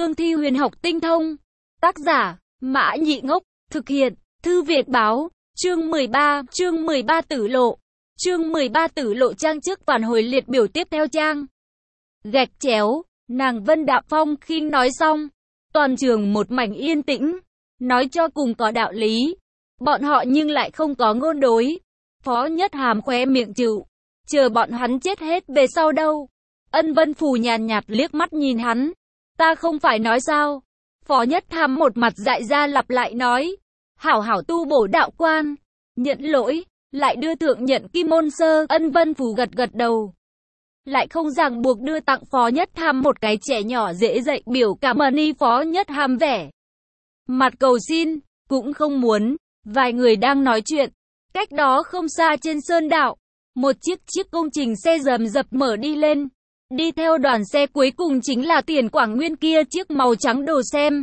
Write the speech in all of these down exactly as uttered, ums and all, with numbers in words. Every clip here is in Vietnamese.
cương thi huyền học tinh thông. Tác giả, Mã Nhị Ngốc, thực hiện, Thư Việt Báo, chương mười ba, chương mười ba tử lộ. Chương mười ba tử lộ trang trước phản hồi liệt biểu tiếp theo trang. Gạch chéo, nàng Vân Đạm Phong khi nói xong, toàn trường một mảnh yên tĩnh, nói cho cùng có đạo lý. Bọn họ nhưng lại không có ngôn đối. Phó Nhất Hàm khóe miệng chịu, chờ bọn hắn chết hết về sau đâu. Ân Vân Phù nhàn nhạt liếc mắt nhìn hắn. Ta không phải nói sao? Phó Nhất Hàm một mặt dại ra lặp lại nói. Hảo hảo tu bổ đạo quan. Nhận lỗi, lại đưa thượng nhận kim môn sơ. Ân Vân Phù gật gật đầu. Lại không ràng buộc đưa tặng Phó Nhất Hàm một cái trẻ nhỏ dễ dạy biểu cảm ơn y. Phó Nhất Hàm vẻ mặt cầu xin, cũng không muốn. Vài người đang nói chuyện. Cách đó không xa trên sơn đạo, một chiếc chiếc công trình xe rầm rập mở đi lên. Đi theo đoàn xe cuối cùng chính là Tiền Quảng Nguyên kia chiếc màu trắng đồ xem.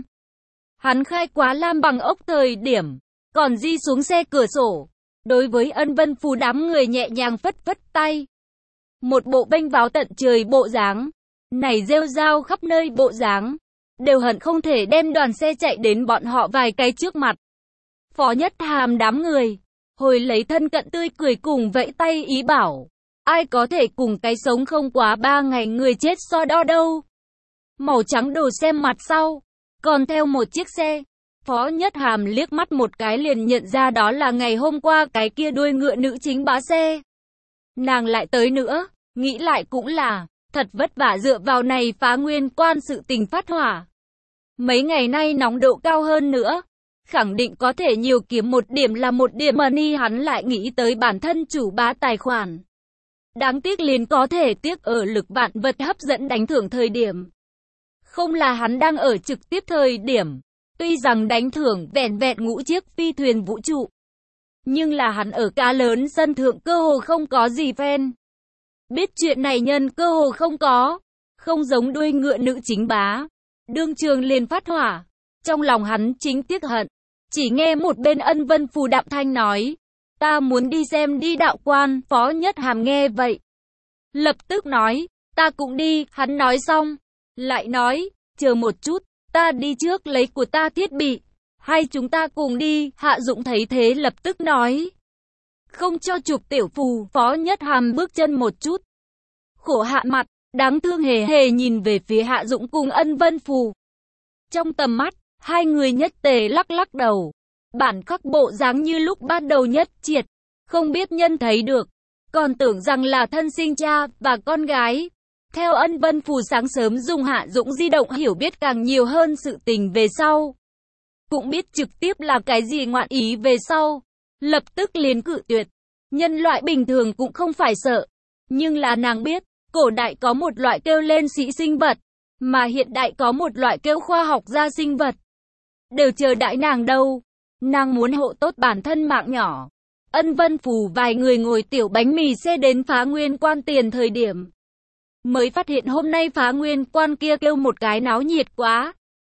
Hắn khai quá lam bằng ốc thời điểm, còn di xuống xe cửa sổ. Đối với Ân Vân Phù đám người nhẹ nhàng phất phất tay. Một bộ bênh váo tận trời bộ dáng, này rêu rao khắp nơi bộ dáng, đều hận không thể đem đoàn xe chạy đến bọn họ vài cái trước mặt. Phó Nhất Hàm đám người, hồi lấy thân cận tươi cười cùng vẫy tay ý bảo. Ai có thể cùng cái sống không quá ba ngày người chết so đo đâu. Màu trắng đồ xem mặt sau, còn theo một chiếc xe. Phó Nhất Hàm liếc mắt một cái liền nhận ra đó là ngày hôm qua cái kia đuôi ngựa nữ chính bá xe. Nàng lại tới nữa, nghĩ lại cũng là, thật vất vả dựa vào này phá nguyên quan sự tình phát hỏa. Mấy ngày nay nóng độ cao hơn nữa. Khẳng định có thể nhiều kiếm một điểm là một điểm money. Hắn lại nghĩ tới bản thân chủ bá tài khoản. Đáng tiếc liền có thể tiếc ở lực vạn vật hấp dẫn đánh thưởng thời điểm. Không là hắn đang ở trực tiếp thời điểm. Tuy rằng đánh thưởng vẹn vẹn ngũ chiếc phi thuyền vũ trụ. Nhưng là hắn ở cá lớn sân thượng cơ hồ không có gì fan. Biết chuyện này nhân cơ hồ không có. Không giống đuôi ngựa nữ chính bá. Đương trường liền phát hỏa. Trong lòng hắn chính tiếc hận. Chỉ nghe một bên Ân Vân Phù đạm thanh nói. Ta muốn đi xem đi đạo quan. Phó Nhất Hàm nghe vậy, lập tức nói. Ta cũng đi. Hắn nói xong, lại nói. Chờ một chút, ta đi trước lấy của ta thiết bị. Hay chúng ta cùng đi. Hạ Dũng thấy thế lập tức nói. Không cho chụp tiểu phù. Phó Nhất Hàm bước chân một chút. Khổ hạ mặt, đáng thương hề hề nhìn về phía Hạ Dũng cùng Ân Vân Phù. Trong tầm mắt, hai người nhất tề lắc lắc đầu. Bản khắc bộ dáng như lúc ban đầu nhất triệt. Không biết nhân thấy được. Còn tưởng rằng là thân sinh cha và con gái. Theo Ân Vân Phù sáng sớm dùng Hạ Dũng di động hiểu biết càng nhiều hơn sự tình về sau. Cũng biết trực tiếp là cái gì ngoạn ý về sau. Lập tức liền cự tuyệt. Nhân loại bình thường cũng không phải sợ. Nhưng là nàng biết, cổ đại có một loại kêu lên sĩ sinh vật. Mà hiện đại có một loại kêu khoa học gia sinh vật. Đều chờ đãi nàng đâu. Nàng muốn hộ tốt bản thân mạng nhỏ. Ân Vân Phù vài người ngồi tiểu bánh mì xe đến phá nguyên quan tiền thời điểm. Mới phát hiện hôm nay phá nguyên quan kia kêu một cái náo nhiệt quá.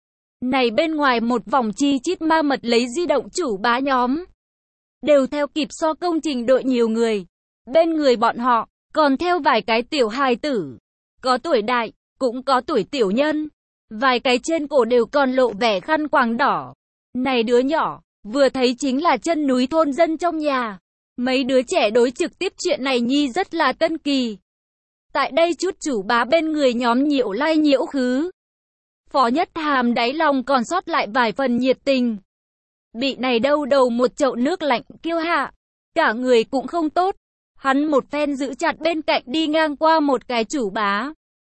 Này bên ngoài một vòng chi chít ma mật lấy di động chủ bá nhóm. Đều theo kịp so công trình đội nhiều người. Bên người bọn họ, còn theo vài cái tiểu hài tử. Có tuổi đại, cũng có tuổi tiểu nhân. Vài cái trên cổ đều còn lộ vẻ khăn quàng đỏ. Này đứa nhỏ, vừa thấy chính là chân núi thôn dân trong nhà. Mấy đứa trẻ đối trực tiếp chuyện này nhi rất là tân kỳ. Tại đây chút chủ bá bên người nhóm nhiễu lai nhiễu khứ. Phó Nhất Hàm đáy lòng còn sót lại vài phần nhiệt tình. Bị này đâu đầu một chậu nước lạnh kêu hạ. Cả người cũng không tốt. Hắn một phen giữ chặt bên cạnh đi ngang qua một cái chủ bá.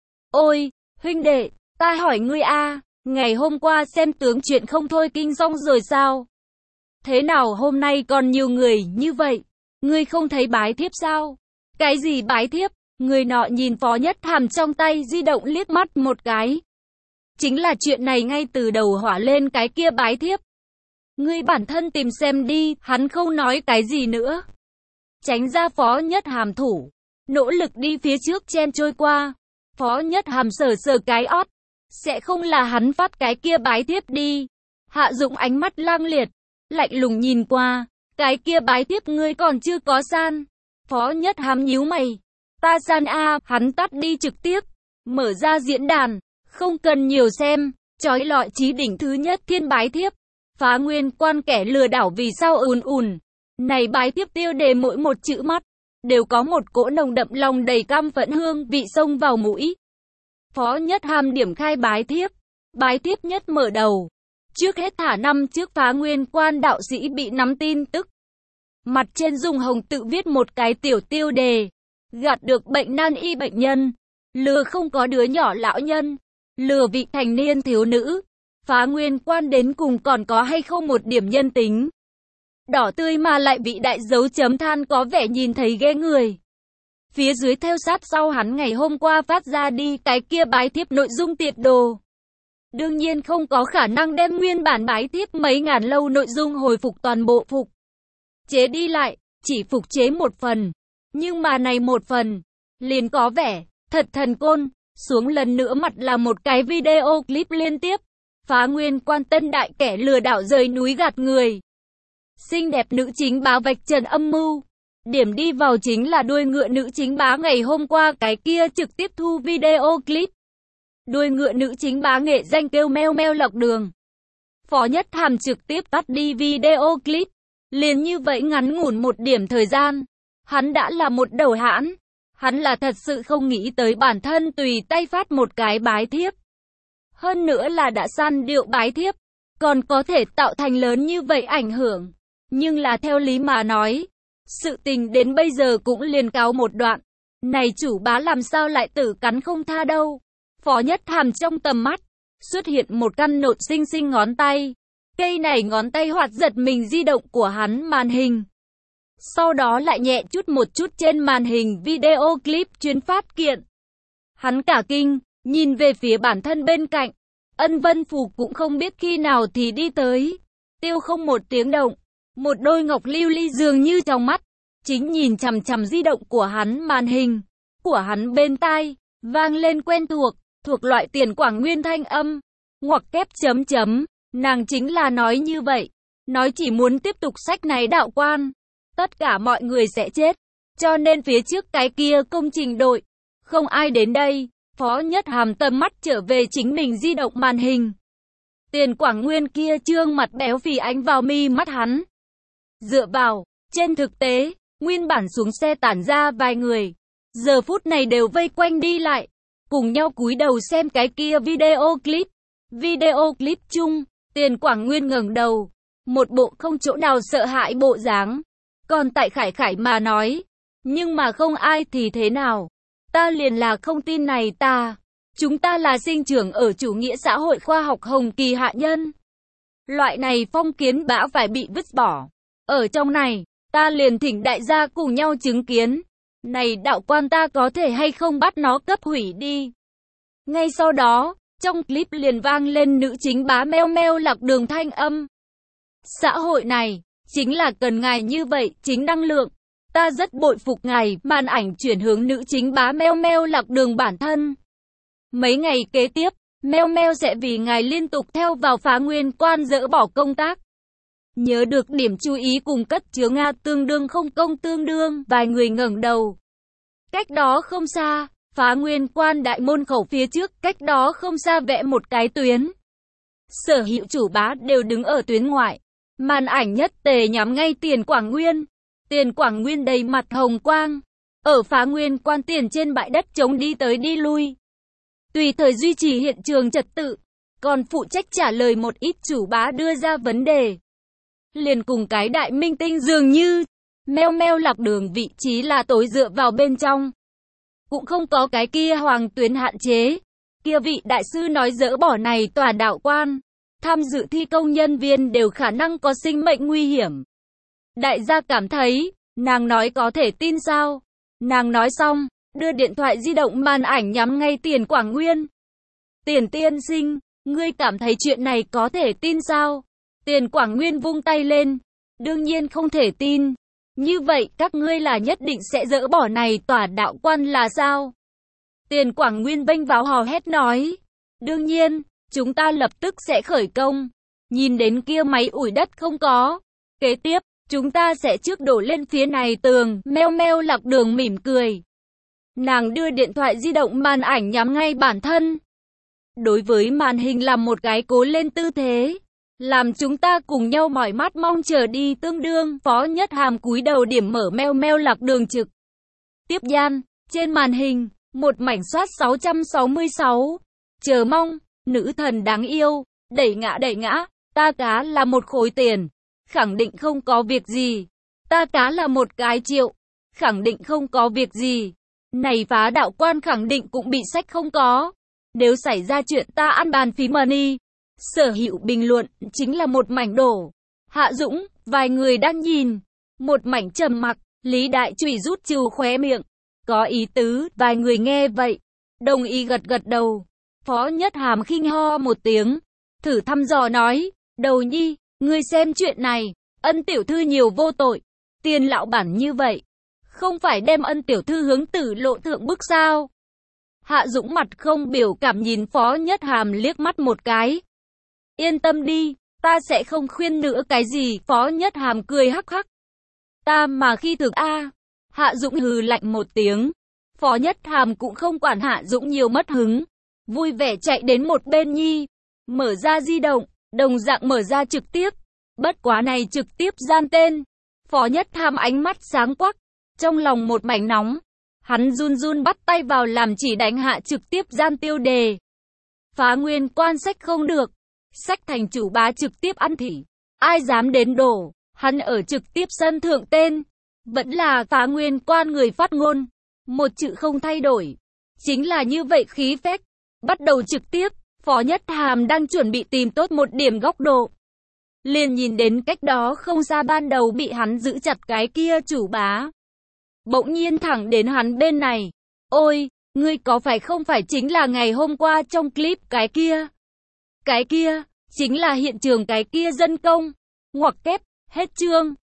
Ôi, huynh đệ, ta hỏi ngươi a, ngày hôm qua xem tướng chuyện không thôi kinh xong rồi sao? Thế nào hôm nay còn nhiều người như vậy? Ngươi không thấy bái thiếp sao? Cái gì bái thiếp? Người nọ nhìn Phó Nhất Hàm trong tay di động liếc mắt một cái. Chính là chuyện này ngay từ đầu hỏa lên cái kia bái thiếp. Ngươi bản thân tìm xem đi, hắn không nói cái gì nữa. Tránh ra Phó Nhất Hàm thủ, nỗ lực đi phía trước chen trôi qua. Phó Nhất Hàm sờ sờ cái ót. Sẽ không là hắn phát cái kia bái thiếp đi. Hạ Dũng ánh mắt lang liệt, lạnh lùng nhìn qua. Cái kia bái thiếp ngươi còn chưa có san. Phó Nhất Hàm nhíu mày. Ta san a, hắn tắt đi trực tiếp. Mở ra diễn đàn. Không cần nhiều xem. Chói lọi chí đỉnh thứ nhất thiên bái thiếp. Phá nguyên quan kẻ lừa đảo vì sao ùn ùn. Này bái thiếp tiêu đề mỗi một chữ mắt, đều có một cỗ nồng đậm lòng đầy cam phẫn hương vị xông vào mũi. Phó Nhất Hàm điểm khai bái thiếp. Bái thiếp nhất mở đầu. Trước hết thả năm trước phá nguyên quan đạo sĩ bị nắm tin tức. Mặt trên dùng hồng tự viết một cái tiểu tiêu đề. Gạt được bệnh nan y bệnh nhân. Lừa không có đứa nhỏ lão nhân. Lừa vị thành niên thiếu nữ. Phá nguyên quan đến cùng còn có hay không một điểm nhân tính. Đỏ tươi mà lại bị đại dấu chấm than có vẻ nhìn thấy ghê người. Phía dưới theo sát sau hắn ngày hôm qua phát ra đi cái kia bái thiếp nội dung tiệt đồ. Đương nhiên không có khả năng đem nguyên bản bái thiếp mấy ngàn lâu nội dung hồi phục toàn bộ phục. Chế đi lại, chỉ phục chế một phần. Nhưng mà này một phần, liền có vẻ, thật thần côn. Xuống lần nữa mặt là một cái video clip liên tiếp. Phá nguyên quan tân đại kẻ lừa đảo rời núi gạt người. Xinh đẹp nữ chính bá vạch trần âm mưu. Điểm đi vào chính là đuôi ngựa nữ chính bá ngày hôm qua cái kia trực tiếp thu video clip. Đuôi ngựa nữ chính bá nghệ danh kêu meo meo lọc đường. Phó Nhất Hàm trực tiếp tắt đi video clip. Liền như vậy ngắn ngủn một điểm thời gian. Hắn đã là một đầu hãn. Hắn là thật sự không nghĩ tới bản thân tùy tay phát một cái bái thiếp. Hơn nữa là đã săn điệu bái thiếp. Còn có thể tạo thành lớn như vậy ảnh hưởng. Nhưng là theo lý mà nói. Sự tình đến bây giờ cũng liền cáo một đoạn. Này chủ bá làm sao lại tử cắn không tha đâu. Phó Nhất Hàm trong tầm mắt. Xuất hiện một căn nộn xinh xinh ngón tay. Cây này ngón tay hoạt giật mình di động của hắn màn hình. Sau đó lại nhẹ chút một chút trên màn hình video clip chuyến phát kiện. Hắn cả kinh, nhìn về phía bản thân bên cạnh. Ân Vân Phù cũng không biết khi nào thì đi tới. Tiêu không một tiếng động. Một đôi ngọc lưu ly dường như trong mắt. Chính nhìn chằm chằm di động của hắn màn hình. Của hắn bên tai. Vang lên quen thuộc. Thuộc loại tiền quảng nguyên thanh âm. Ngoặc kép chấm chấm. Nàng chính là nói như vậy. Nói chỉ muốn tiếp tục sách này đạo quan. Tất cả mọi người sẽ chết. Cho nên phía trước cái kia công trình đội. Không ai đến đây. Phó Nhất Hàm tầm mắt trở về chính mình di động màn hình. Tiền quảng nguyên kia trương mặt béo phì ánh vào mi mắt hắn. Dựa vào, trên thực tế, nguyên bản xuống xe tản ra vài người. Giờ phút này đều vây quanh đi lại. Cùng nhau cúi đầu xem cái kia video clip. Video clip chung, tiền quảng nguyên ngẩng đầu. Một bộ không chỗ nào sợ hãi bộ dáng. Còn tại khải khải mà nói. Nhưng mà không ai thì thế nào. Ta liền là không tin này ta. Chúng ta là sinh trưởng ở chủ nghĩa xã hội khoa học hồng kỳ hạ nhân. Loại này phong kiến bã phải bị vứt bỏ. Ở trong này, ta liền thỉnh đại gia cùng nhau chứng kiến. Này đạo quan ta có thể hay không bắt nó cấp hủy đi. Ngay sau đó, trong clip liền vang lên nữ chính bá meo meo lạc đường thanh âm. Xã hội này, chính là cần ngài như vậy, chính năng lượng. Ta rất bội phục ngài, màn ảnh chuyển hướng nữ chính bá meo meo lạc đường bản thân. Mấy ngày kế tiếp, meo meo sẽ vì ngài liên tục theo vào phá nguyên quan dỡ bỏ công tác. Nhớ được điểm chú ý cùng cất chứa Nga tương đương không công tương đương, vài người ngẩng đầu. Cách đó không xa, phá nguyên quan đại môn khẩu phía trước, cách đó không xa vẽ một cái tuyến. Sở hữu chủ bá đều đứng ở tuyến ngoại. Màn ảnh nhất tề nhắm ngay tiền quảng nguyên. Tiền quảng nguyên đầy mặt hồng quang. Ở phá nguyên quan tiền trên bãi đất trống đi tới đi lui. Tùy thời duy trì hiện trường trật tự. Còn phụ trách trả lời một ít chủ bá đưa ra vấn đề. Liền cùng cái đại minh tinh dường như. Meo meo lạc đường vị trí là tối dựa vào bên trong. Cũng không có cái kia hoàng tuyến hạn chế. Kia vị đại sư nói dỡ bỏ này tòa đạo quan. Tham dự thi công nhân viên đều khả năng có sinh mệnh nguy hiểm. Đại gia cảm thấy, nàng nói có thể tin sao? Nàng nói xong, đưa điện thoại di động màn ảnh nhắm ngay tiền quảng nguyên. Tiền tiên sinh, ngươi cảm thấy chuyện này có thể tin sao? Tiền quảng nguyên vung tay lên. Đương nhiên không thể tin. Như vậy các ngươi là nhất định sẽ dỡ bỏ này tòa đạo quan là sao? Tiền quảng nguyên bênh váo hò hét nói. Đương nhiên, chúng ta lập tức sẽ khởi công. Nhìn đến kia máy ủi đất không có. Kế tiếp, chúng ta sẽ trước đổ lên phía này tường. Meo meo lạc đường mỉm cười. Nàng đưa điện thoại di động màn ảnh nhắm ngay bản thân. đối với màn hình làm một cái cố lên tư thế, làm chúng ta cùng nhau mỏi mắt mong chờ đi tương đương. Phó Nhất Hàm cúi đầu điểm mở meo meo lạc đường trực tiếp gian, trên màn hình, một mảnh soát sáu trăm sáu mươi sáu. Chờ mong, nữ thần đáng yêu, đẩy ngã đẩy ngã, ta cá là một khối tiền, khẳng định không có việc gì. Ta cá là một cái triệu, khẳng định không có việc gì. Này phá đạo quan khẳng định cũng bị sách không có. Nếu xảy ra chuyện ta ăn bàn phí money. Sở hữu bình luận chính là một mảnh đổ. Hạ Dũng, vài người đang nhìn. Một mảnh trầm mặc, Lý Đại Trùy rút trừ khóe miệng. Có ý tứ, vài người nghe vậy. Đồng ý gật gật đầu. Phó Nhất Hàm khinh ho một tiếng. Thử thăm dò nói. Đầu nhi, ngươi xem chuyện này. Ân tiểu thư nhiều vô tội. Tiền lão bản như vậy. Không phải đem Ân tiểu thư hướng tử lộ thượng bức sao? Hạ Dũng mặt không biểu cảm nhìn Phó Nhất Hàm liếc mắt một cái. Yên tâm đi, ta sẽ không khuyên nữa cái gì. Phó Nhất Hàm cười hắc hắc. Ta mà khi thực a. Hạ Dũng hừ lạnh một tiếng. Phó Nhất Hàm cũng không quản Hạ Dũng nhiều mất hứng. Vui vẻ chạy đến một bên nhi. Mở ra di động, đồng dạng mở ra trực tiếp. Bất quá này trực tiếp gian tên. Phó Nhất Hàm ánh mắt sáng quắc. Trong lòng một mảnh nóng. Hắn run run bắt tay vào làm chỉ đánh hạ trực tiếp gian tiêu đề. Phá nguyên quan sách không được. Sách thành chủ bá trực tiếp ăn thỉ. Ai dám đến đổ. Hắn ở trực tiếp sân thượng tên. Vẫn là phá nguyên quan người phát ngôn. Một chữ không thay đổi. Chính là như vậy khí phách. Bắt đầu trực tiếp. Phó Nhất Hàm đang chuẩn bị tìm tốt một điểm góc độ. Liền nhìn đến cách đó không xa ban đầu bị hắn giữ chặt cái kia chủ bá. Bỗng nhiên thẳng đến hắn bên này. Ôi, ngươi có phải không phải chính là ngày hôm qua trong clip cái kia? Cái kia, chính là hiện trường cái kia dân công. Ngoặc kép, hết chương.